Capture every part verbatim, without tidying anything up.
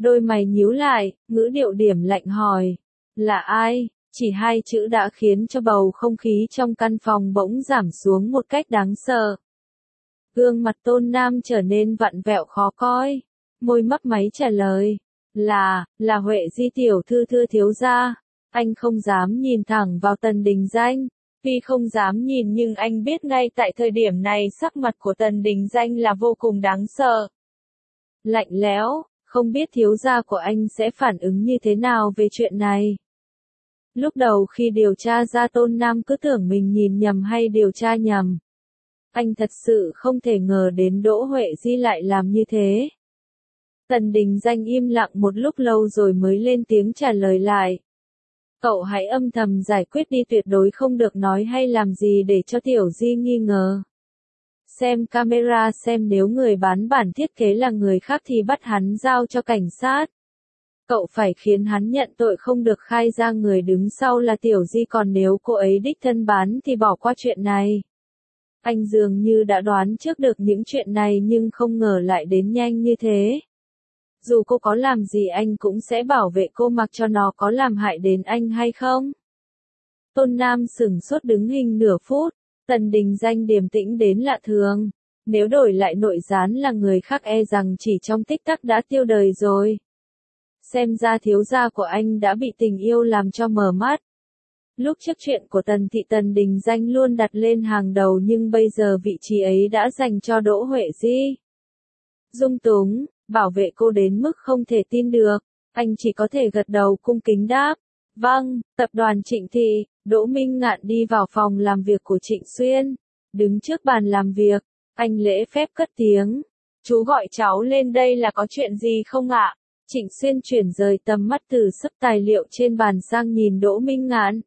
Đôi mày nhíu lại, ngữ điệu điểm lạnh hỏi. Là ai? Chỉ hai chữ đã khiến cho bầu không khí trong căn phòng bỗng giảm xuống một cách đáng sợ. Gương mặt Tôn Nam trở nên vặn vẹo khó coi. Môi mấp máy trả lời. Là, là Huệ Di tiểu thư thưa thiếu gia. Anh không dám nhìn thẳng vào Tần Đình Danh. Vì không dám nhìn nhưng anh biết ngay tại thời điểm này sắc mặt của Tần Đình Danh là vô cùng đáng sợ. Lạnh lẽo, không biết thiếu gia của anh sẽ phản ứng như thế nào về chuyện này. Lúc đầu khi điều tra ra Tôn Nam cứ tưởng mình nhìn nhầm hay điều tra nhầm. Anh thật sự không thể ngờ đến Đỗ Huệ Di lại làm như thế. Tần Đình Danh im lặng một lúc lâu rồi mới lên tiếng trả lời lại. Cậu hãy âm thầm giải quyết đi, tuyệt đối không được nói hay làm gì để cho Tiểu Di nghi ngờ. Xem camera xem, nếu người bán bản thiết kế là người khác thì bắt hắn giao cho cảnh sát. Cậu phải khiến hắn nhận tội, không được khai ra người đứng sau là Tiểu Di, còn nếu cô ấy đích thân bán thì bỏ qua chuyện này. Anh dường như đã đoán trước được những chuyện này nhưng không ngờ lại đến nhanh như thế. Dù cô có làm gì anh cũng sẽ bảo vệ cô mặc cho nó có làm hại đến anh hay không. Tôn Nam sửng sốt đứng hình nửa phút. Tần Đình Danh điềm tĩnh đến lạ thường. Nếu đổi lại nội gián là người khác e rằng chỉ trong tích tắc đã tiêu đời rồi. Xem ra thiếu gia của anh đã bị tình yêu làm cho mờ mắt. Lúc trước chuyện của Tần thị Tần Đình Danh luôn đặt lên hàng đầu nhưng bây giờ vị trí ấy đã dành cho Đỗ Huệ Di. Dung túng, bảo vệ cô đến mức không thể tin được. Anh chỉ có thể gật đầu cung kính đáp. Vâng, tập đoàn Trịnh Thị. Đỗ Minh Ngạn đi vào phòng làm việc của Trịnh Xuyên. Đứng trước bàn làm việc, anh lễ phép cất tiếng. Chú gọi cháu lên đây là có chuyện gì không ạ? Trịnh Xuyên chuyển rời tầm mắt từ sấp tài liệu trên bàn sang nhìn Đỗ Minh Ngạn.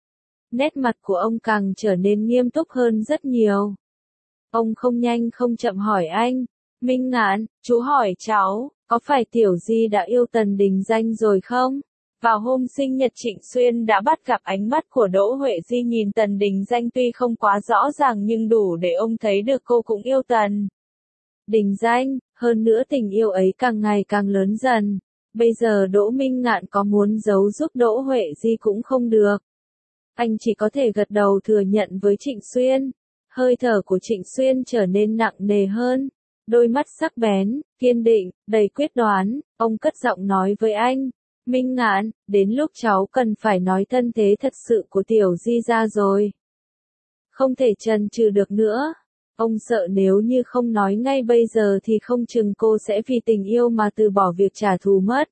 Nét mặt của ông càng trở nên nghiêm túc hơn rất nhiều. Ông không nhanh không chậm hỏi anh. Minh Ngạn, chú hỏi cháu, có phải Tiểu Di đã yêu Tần Đình Danh rồi không? Vào hôm sinh nhật Trịnh Xuyên đã bắt gặp ánh mắt của Đỗ Huệ Di nhìn Tần Đình Danh, tuy không quá rõ ràng nhưng đủ để ông thấy được cô cũng yêu Tần Đình Danh, hơn nữa tình yêu ấy càng ngày càng lớn dần. Bây giờ Đỗ Minh Ngạn có muốn giấu giúp Đỗ Huệ Di cũng không được. Anh chỉ có thể gật đầu thừa nhận với Trịnh Xuyên. Hơi thở của Trịnh Xuyên trở nên nặng nề hơn. Đôi mắt sắc bén, kiên định, đầy quyết đoán, ông cất giọng nói với anh. Minh Ngạn, đến lúc cháu cần phải nói thân thế thật sự của Tiểu Di ra rồi. Không thể chần chừ được nữa. Ông sợ nếu như không nói ngay bây giờ thì không chừng cô sẽ vì tình yêu mà từ bỏ việc trả thù mất.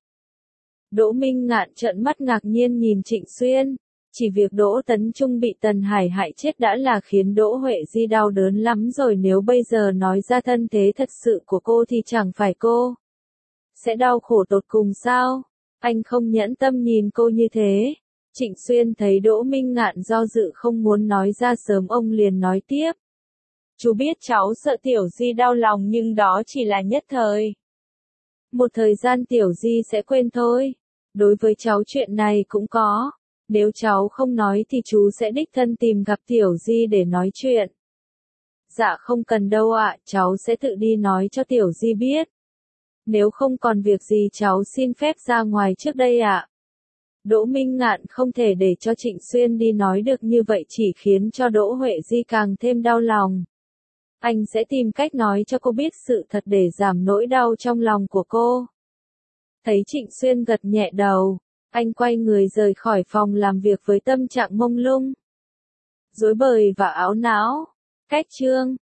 Đỗ Minh Ngạn trợn mắt ngạc nhiên nhìn Trịnh Xuyên. Chỉ việc Đỗ Tấn Trung bị Tần Hải hại chết đã là khiến Đỗ Huệ Di đau đớn lắm rồi, nếu bây giờ nói ra thân thế thật sự của cô thì chẳng phải cô sẽ đau khổ tột cùng sao? Anh không nhẫn tâm nhìn cô như thế. Trịnh Xuyên thấy Đỗ Minh Ngạn do dự không muốn nói ra sớm, ông liền nói tiếp. Chú biết cháu sợ Tiểu Di đau lòng nhưng đó chỉ là nhất thời. Một thời gian Tiểu Di sẽ quên thôi. Đối với cháu chuyện này cũng có. Nếu cháu không nói thì chú sẽ đích thân tìm gặp Tiểu Di để nói chuyện. Dạ không cần đâu ạ, cháu sẽ tự đi nói cho Tiểu Di biết. Nếu không còn việc gì cháu xin phép ra ngoài trước đây ạ. Đỗ Minh Ngạn không thể để cho Trịnh Xuyên đi nói được như vậy, chỉ khiến cho Đỗ Huệ Di càng thêm đau lòng. Anh sẽ tìm cách nói cho cô biết sự thật để giảm nỗi đau trong lòng của cô. Thấy Trịnh Xuyên gật nhẹ đầu, anh quay người rời khỏi phòng làm việc với tâm trạng mông lung, rối bời và áo não. Cách chương